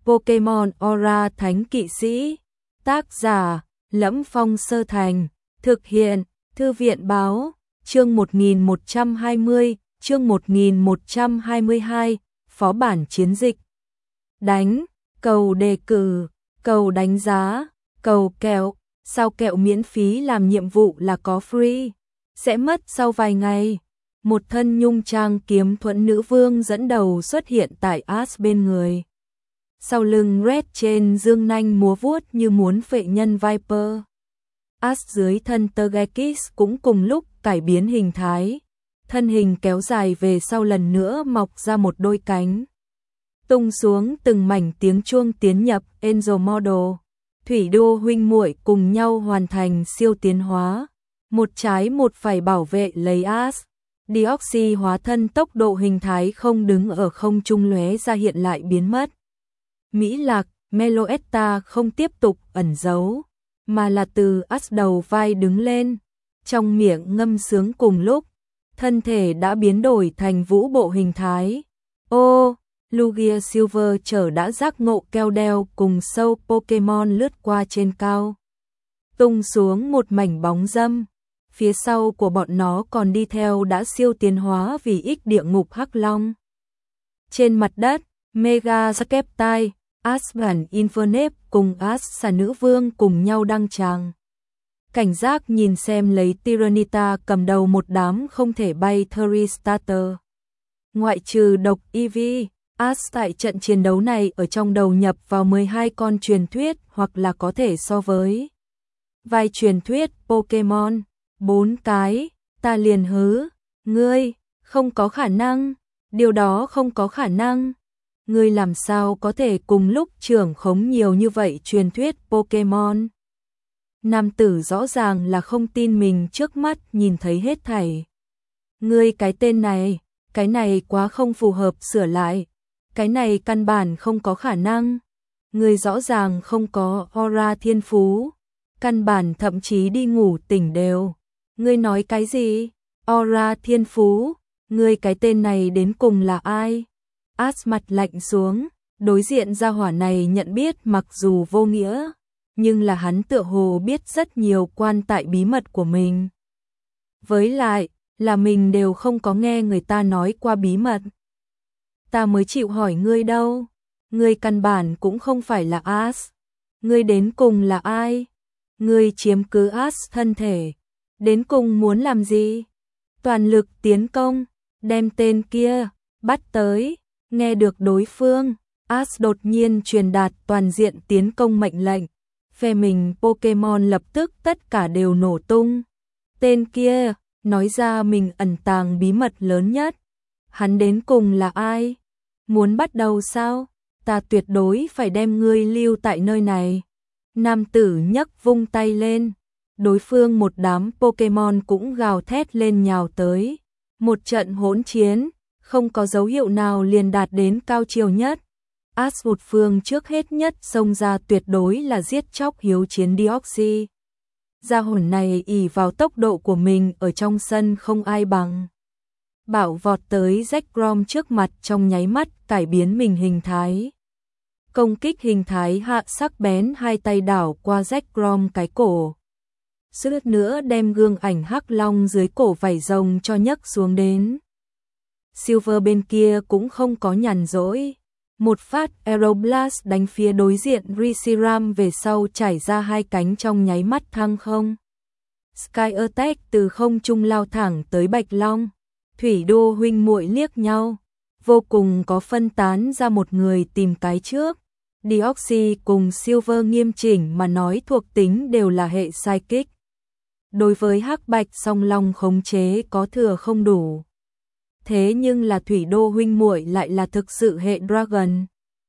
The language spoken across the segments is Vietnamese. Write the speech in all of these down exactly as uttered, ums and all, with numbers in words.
Pokemon Aura Thánh Kỵ Sĩ. Tác giả: Lẫm Phong Sơ Thành. Thực hiện: Thư viện báo. Chương một nghìn một trăm hai mươi, chương một nghìn một trăm hai mươi hai, phó bản chiến dịch. Đánh, cầu đề cử, cầu đánh giá, cầu kẹo, sao kẹo miễn phí làm nhiệm vụ là có free, sẽ mất sau vài ngày. Một thân nhung trang kiếm thuẫn nữ vương dẫn đầu xuất hiện tại Ash bên người. Sau lưng Red trên dương nanh múa vuốt như muốn phệ nhân Viper. Ash dưới thân Togekiss cũng cùng lúc cải biến hình thái. Thân hình kéo dài về sau lần nữa mọc ra một đôi cánh. Tung xuống từng mảnh tiếng chuông tiến nhập Angel Model. Thủy đô huynh muội cùng nhau hoàn thành siêu tiến hóa. Một trái một phải bảo vệ lấy Ash. Deoxy hóa thân tốc độ hình thái không đứng ở không trung lóe ra hiện lại biến mất. Mỹ Lạc, Meloetta không tiếp tục ẩn giấu, mà là từ Ash đầu vai đứng lên, trong miệng ngâm sướng cùng lúc, thân thể đã biến đổi thành vũ bộ hình thái. Ô, Lugia Silver chở đã giác ngộ keo đeo cùng sâu Pokemon lướt qua trên cao. Tung xuống một mảnh bóng dâm, phía sau của bọn nó còn đi theo đã siêu tiến hóa vì ích địa ngục Hắc Long. Trên mặt đất, Mega Skeptile, Ash bản Infernape cùng Ash xà nữ vương cùng nhau đăng tràng. Cảnh giác nhìn xem lấy Tyranitar cầm đầu một đám không thể bay Thunderstarter. Ngoại trừ độc Eevee, Ash tại trận chiến đấu này ở trong đầu nhập vào mười hai con truyền thuyết hoặc là có thể so với vài truyền thuyết Pokemon. Bốn cái, ta liền hứ, ngươi, không có khả năng, điều đó không có khả năng. Ngươi làm sao có thể cùng lúc trưởng khống nhiều như vậy truyền thuyết Pokemon? Nam tử rõ ràng là không tin mình trước mắt nhìn thấy hết thảy. Ngươi cái tên này, cái này quá không phù hợp sửa lại. Cái này căn bản không có khả năng. Ngươi rõ ràng không có aura thiên phú. Căn bản thậm chí đi ngủ tỉnh đều. Ngươi nói cái gì? Aura thiên phú? Ngươi cái tên này đến cùng là ai? Ash mặt lạnh xuống, đối diện gia hỏa này nhận biết mặc dù vô nghĩa, nhưng là hắn tựa hồ biết rất nhiều quan tại bí mật của mình. Với lại, là mình đều không có nghe người ta nói qua bí mật. Ta mới chịu hỏi ngươi đâu, ngươi căn bản cũng không phải là Ash. Ngươi đến cùng là ai? Ngươi chiếm cứ Ash thân thể, đến cùng muốn làm gì? Toàn lực tiến công, đem tên kia bắt tới. Nghe được đối phương, Ash đột nhiên truyền đạt toàn diện tiến công mệnh lệnh. Phe mình Pokemon lập tức tất cả đều nổ tung. Tên kia, nói ra mình ẩn tàng bí mật lớn nhất. Hắn đến cùng là ai? Muốn bắt đầu sao? Ta tuyệt đối phải đem ngươi lưu tại nơi này. Nam tử nhấc vung tay lên. Đối phương một đám Pokemon cũng gào thét lên nhào tới. Một trận hỗn chiến. Không có dấu hiệu nào liền đạt đến cao chiều nhất. Ash một phương trước hết nhất xông ra tuyệt đối là giết chóc hiếu chiến Deoxy. Gia hồn này ỷ vào tốc độ của mình ở trong sân không ai bằng. Bảo vọt tới Zekrom trước mặt trong nháy mắt cải biến mình hình thái. Công kích hình thái hạ sắc bén hai tay đảo qua Zekrom cái cổ. Suýt nữa đem gương ảnh Hắc Long dưới cổ vảy rồng cho nhấc xuống đến. Silver bên kia cũng không có nhàn rỗi. Một phát Aeroblast đánh phía đối diện Reshiram về sau chảy ra hai cánh trong nháy mắt thăng không. Sky Attack từ không trung lao thẳng tới Bạch Long. Thủy đô huynh muội liếc nhau. Vô cùng có phân tán ra một người tìm cái trước. Deoxy cùng Silver nghiêm chỉnh mà nói thuộc tính đều là hệ Psychic. Đối với Hắc Bạch song long khống chế có thừa không đủ. Thế nhưng là thủy đô huynh muội lại là thực sự hệ Dragon.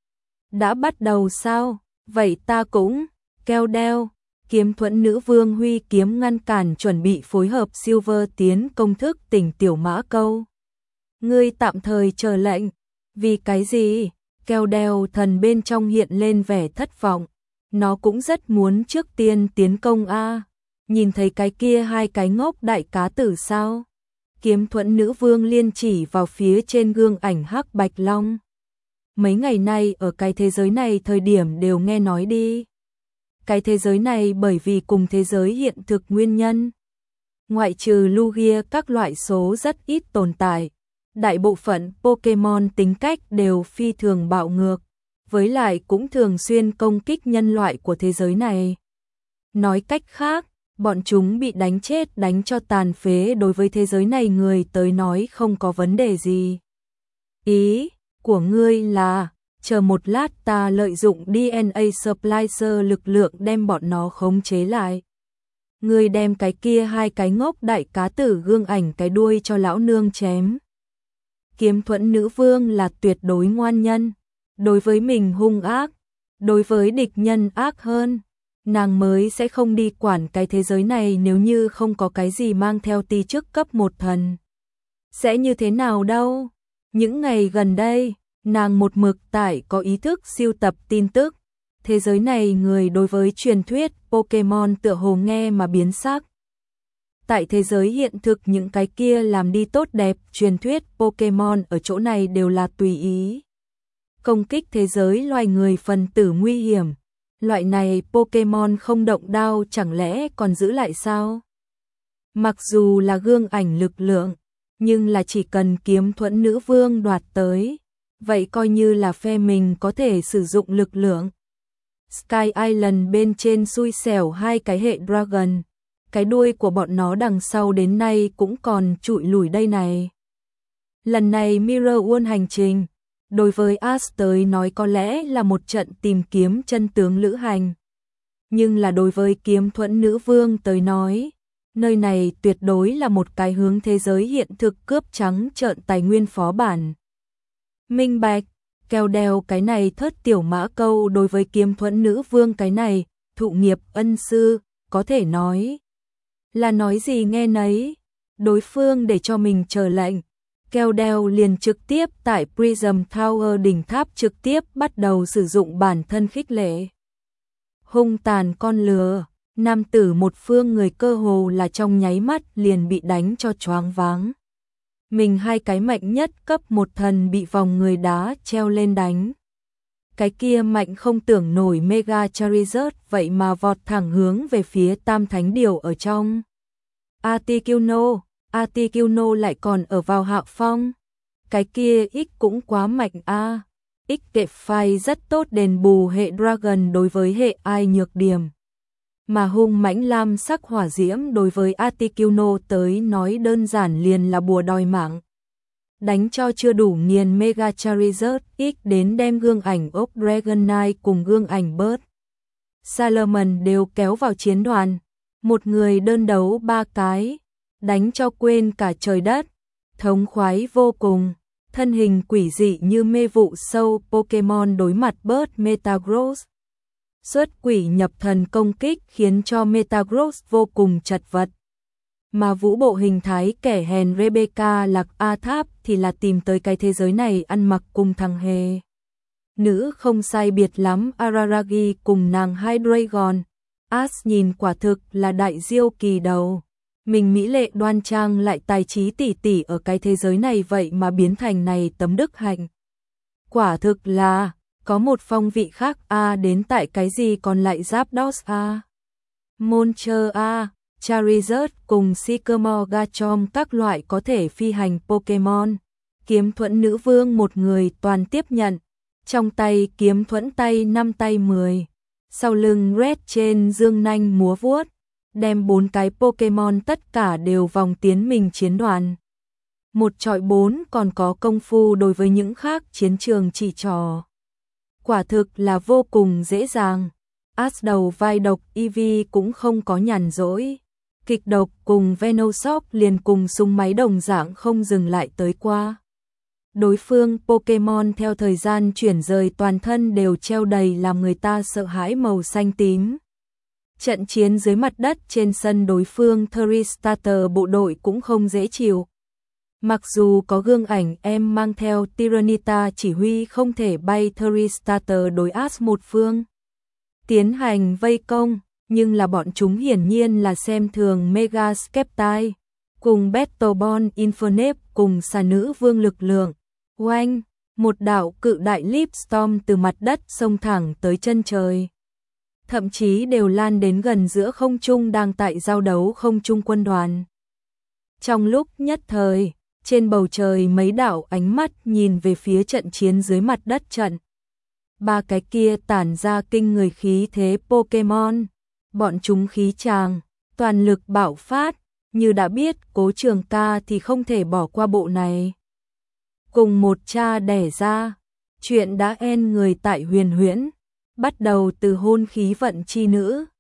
Đã bắt đầu sao? Vậy ta cũng, keo đeo, kiếm thuẫn nữ vương huy kiếm ngăn cản chuẩn bị phối hợp Silver tiến công thức tỉnh tiểu mã câu. Ngươi tạm thời chờ lệnh, vì cái gì? Keo đeo thần bên trong hiện lên vẻ thất vọng. Nó cũng rất muốn trước tiên tiến công a. Nhìn thấy cái kia hai cái ngốc đại cá tử sao? Kiếm thuẫn nữ vương liên chỉ vào phía trên gương ảnh Hắc Bạch Long. mấy ngày nay ở cái thế giới này thời điểm đều nghe nói đi. Cái thế giới này bởi vì cùng thế giới hiện thực nguyên nhân. Ngoại trừ Lugia các loại số rất ít tồn tại. Đại bộ phận Pokemon tính cách đều phi thường bạo ngược, với lại cũng thường xuyên công kích nhân loại của thế giới này. Nói cách khác, bọn chúng bị đánh chết đánh cho tàn phế đối với thế giới này người tới nói không có vấn đề gì. Ý của ngươi là, chờ một lát ta lợi dụng đê en a Splicer lực lượng đem bọn nó khống chế lại. Ngươi đem cái kia hai cái ngốc đại cá tử gương ảnh cái đuôi cho lão nương chém. Kiếm Thuẫn nữ vương là tuyệt đối ngoan nhân, đối với mình hung ác, đối với địch nhân ác hơn. Nàng mới sẽ không đi quản cái thế giới này nếu như không có cái gì mang theo ti chức cấp một thần. Sẽ như thế nào đâu? Những ngày gần đây, nàng một mực tại có ý thức siêu tập tin tức. Thế giới này người đối với truyền thuyết Pokemon tựa hồ nghe mà biến sắc. Tại thế giới hiện thực những cái kia làm đi tốt đẹp truyền thuyết Pokemon ở chỗ này đều là tùy ý. Công kích thế giới loài người phần tử nguy hiểm. Loại này Pokemon không động đao chẳng lẽ còn giữ lại sao? Mặc dù là gương ảnh lực lượng, nhưng là chỉ cần Kiếm Thuẫn nữ vương đoạt tới, vậy coi như là phe mình có thể sử dụng lực lượng. Sky Island bên trên xui xẻo hai cái hệ Dragon, cái đuôi của bọn nó đằng sau đến nay cũng còn trụi lủi đây này. Lần này Mirror World hành trình, đối với Ash tới nói có lẽ là một trận tìm kiếm chân tướng lữ hành. Nhưng là đối với Kiếm Thuẫn nữ vương tới nói, nơi này tuyệt đối là một cái hướng thế giới hiện thực cướp trắng trợn tài nguyên phó bản. Minh bạch, keo đeo cái này thất tiểu mã câu đối với Kiếm Thuẫn nữ vương cái này, thụ nghiệp ân sư, có thể nói là nói gì nghe nấy, đối phương để cho mình chờ lệnh. Keo đeo liền trực tiếp tại Prism Tower đỉnh tháp trực tiếp bắt đầu sử dụng bản thân khích lệ. Hung tàn con lừa, nam tử một phương người cơ hồ là trong nháy mắt liền bị đánh cho choáng váng. Mình hai cái mạnh nhất cấp một thần bị vòng người đá treo lên đánh. Cái kia mạnh không tưởng nổi Mega Charizard vậy mà vọt thẳng hướng về phía Tam Thánh Điều ở trong. Articuno, Articuno lại còn ở vào hạ phong. Cái kia X cũng quá mạnh a. X kệ phai rất tốt đền bù hệ Dragon đối với hệ ai nhược điểm. Mà hung mãnh lam sắc hỏa diễm đối với Articuno tới nói đơn giản liền là bùa đòi mạng. Đánh cho chưa đủ nghiền Mega Charizard X đến đem gương ảnh ốc Dragonite cùng gương ảnh Bird Salomon đều kéo vào chiến đoàn. Một người đơn đấu ba cái, đánh cho quên cả trời đất, thống khoái vô cùng. Thân hình quỷ dị như mê vụ sâu Pokemon đối mặt Bird Metagross. Xuất quỷ nhập thần công kích khiến cho Metagross vô cùng chật vật. Mà vũ bộ hình thái kẻ hèn Rebecca Lạc A Tháp thì là tìm tới cái thế giới này ăn mặc cùng thằng hề. Nữ không sai biệt lắm Araragi cùng nàng Hydreigon. Ash nhìn quả thực là đại diêu kỳ đầu. Mình mỹ lệ đoan trang lại tài trí tỉ tỉ ở cái thế giới này vậy mà biến thành này tấm đức hạnh. Quả thực là có một phong vị khác a đến tại cái gì còn lại Zapdos a. Moncher a, Charizard cùng Sycamore Garchomp các loại có thể phi hành Pokemon. Kiếm Thuẫn nữ vương một người toàn tiếp nhận. Trong tay kiếm thuẫn tay năm tay mười. Sau lưng Red trên dương nanh múa vuốt. Đem bốn cái Pokemon tất cả đều vòng tiến mình chiến đoàn. Một trọi bốn còn có công phu đối với những khác chiến trường chỉ trò. Quả thực là vô cùng dễ dàng. Ash đầu vai độc Eevee cũng không có nhàn rỗi. Kịch độc cùng Venoshock liền cùng súng máy đồng dạng không dừng lại tới qua. Đối phương Pokemon theo thời gian chuyển rời toàn thân đều treo đầy làm người ta sợ hãi màu xanh tím. Trận chiến dưới mặt đất trên sân đối phương Theristater bộ đội cũng không dễ chịu. Mặc dù có gương ảnh em mang theo Tyranitar chỉ huy không thể bay Theristater đối Ash một phương. Tiến hành vây công, nhưng là bọn chúng hiển nhiên là xem thường Mega Skeptile, cùng Battlebond Infernape cùng xà nữ vương lực lượng. Oanh, một đạo cự đại Leap Storm từ mặt đất xông thẳng tới chân trời. Thậm chí đều lan đến gần giữa không trung đang tại giao đấu không trung quân đoàn. Trong lúc nhất thời, trên bầu trời mấy đạo ánh mắt nhìn về phía trận chiến dưới mặt đất trận. Ba cái kia tản ra kinh người khí thế Pokemon, bọn chúng khí tràng, toàn lực bạo phát, như đã biết Cố Trường Ca thì không thể bỏ qua bộ này. Cùng một cha đẻ ra, chuyện đã en người tại Huyền Huyễn, bắt đầu từ hôn khí vận chi nữ,